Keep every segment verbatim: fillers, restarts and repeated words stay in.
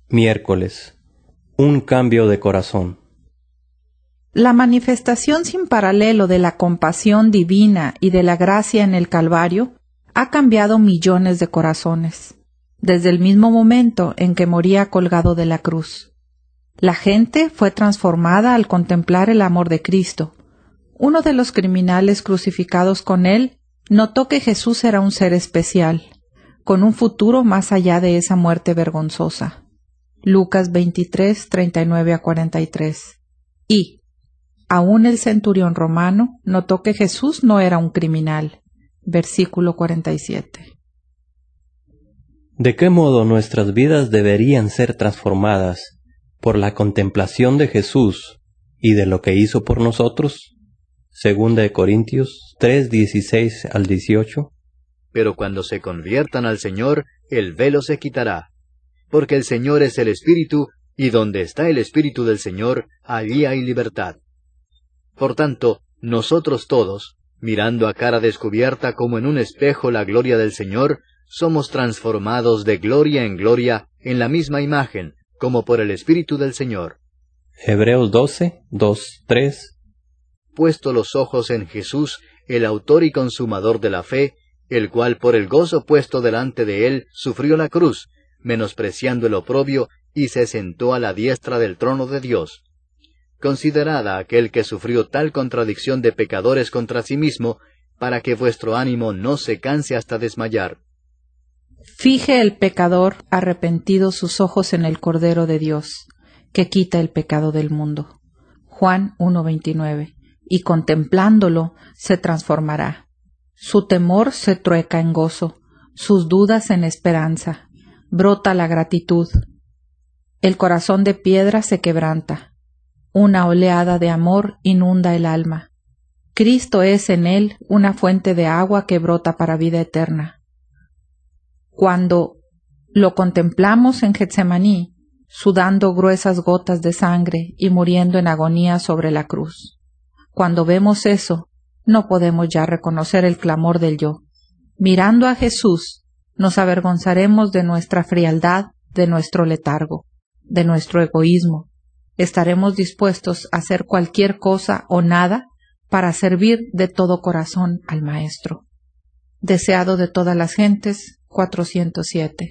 Miércoles. Un cambio de corazón. La manifestación sin paralelo de la compasión divina y de la gracia en el Calvario ha cambiado millones de corazones, desde el mismo momento en que moría colgado de la cruz. La gente fue transformada al contemplar el amor de Cristo. Uno de los criminales crucificados con él notó que Jesús era un ser especial, con un futuro más allá de esa muerte vergonzosa. Lucas veintitrés, treinta y nueve a cuarenta y tres. Y, aún el centurión romano notó que Jesús no era un criminal. Versículo cuarenta y siete. ¿De qué modo nuestras vidas deberían ser transformadas por la contemplación de Jesús y de lo que hizo por nosotros? Segunda de Corintios tres, dieciséis al dieciocho. Pero cuando se conviertan al Señor, el velo se quitará. Porque el Señor es el Espíritu, y donde está el Espíritu del Señor, allí hay libertad. Por tanto, nosotros todos, mirando a cara descubierta como en un espejo la gloria del Señor, somos transformados de gloria en gloria en la misma imagen, como por el Espíritu del Señor. Hebreos doce, dos, tres. Puesto los ojos en Jesús, el autor y consumador de la fe, el cual por el gozo puesto delante de él sufrió la cruz, menospreciando el oprobio, y se sentó a la diestra del trono de Dios. Considerad a aquel que sufrió tal contradicción de pecadores contra sí mismo, para que vuestro ánimo no se canse hasta desmayar. Fije el pecador arrepentido sus ojos en el Cordero de Dios, que quita el pecado del mundo. Juan uno veintinueve. Y contemplándolo se transformará. Su temor se trueca en gozo, sus dudas en esperanza. Brota la gratitud. El corazón de piedra se quebranta. Una oleada de amor inunda el alma. Cristo es en él una fuente de agua que brota para vida eterna. Cuando lo contemplamos en Getsemaní, sudando gruesas gotas de sangre y muriendo en agonía sobre la cruz. Cuando vemos eso, no podemos ya reconocer el clamor del yo. Mirando a Jesús, nos avergonzaremos de nuestra frialdad, de nuestro letargo, de nuestro egoísmo. Estaremos dispuestos a hacer cualquier cosa o nada para servir de todo corazón al Maestro. Deseado de todas las gentes, cuatrocientos siete.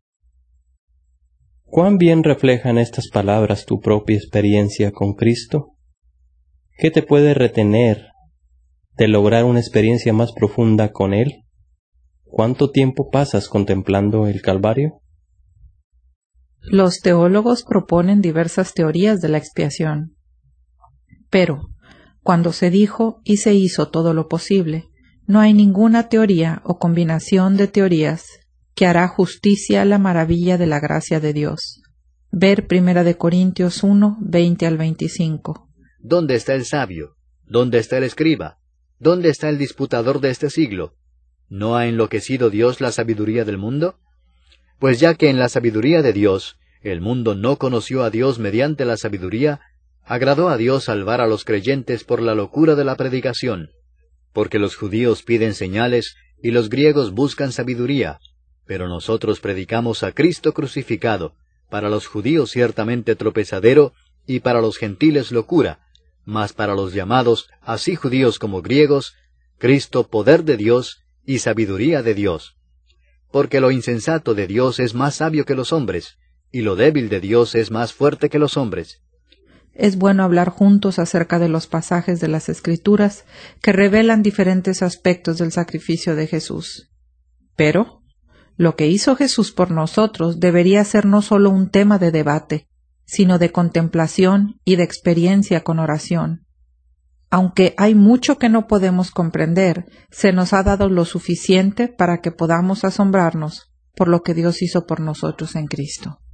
¿Cuán bien reflejan estas palabras tu propia experiencia con Cristo? ¿Qué te puede retener de lograr una experiencia más profunda con Él? ¿Cuánto tiempo pasas contemplando el Calvario? Los teólogos proponen diversas teorías de la expiación. Pero, cuando se dijo y se hizo todo lo posible, no hay ninguna teoría o combinación de teorías que hará justicia a la maravilla de la gracia de Dios. Ver Primera de Corintios uno, veinte al veinticinco. ¿Dónde está el sabio? ¿Dónde está el escriba? ¿Dónde está el disputador de este siglo? ¿No ha enloquecido Dios la sabiduría del mundo? Pues ya que en la sabiduría de Dios, el mundo no conoció a Dios mediante la sabiduría, agradó a Dios salvar a los creyentes por la locura de la predicación. Porque los judíos piden señales y los griegos buscan sabiduría, pero nosotros predicamos a Cristo crucificado, para los judíos ciertamente tropezadero, y para los gentiles locura, mas para los llamados, así judíos como griegos, Cristo poder de Dios y sabiduría de Dios. Porque lo insensato de Dios es más sabio que los hombres, y lo débil de Dios es más fuerte que los hombres. Es bueno hablar juntos acerca de los pasajes de las Escrituras que revelan diferentes aspectos del sacrificio de Jesús. Pero, lo que hizo Jesús por nosotros debería ser no solo un tema de debate, sino de contemplación y de experiencia con oración. Aunque hay mucho que no podemos comprender, se nos ha dado lo suficiente para que podamos asombrarnos por lo que Dios hizo por nosotros en Cristo.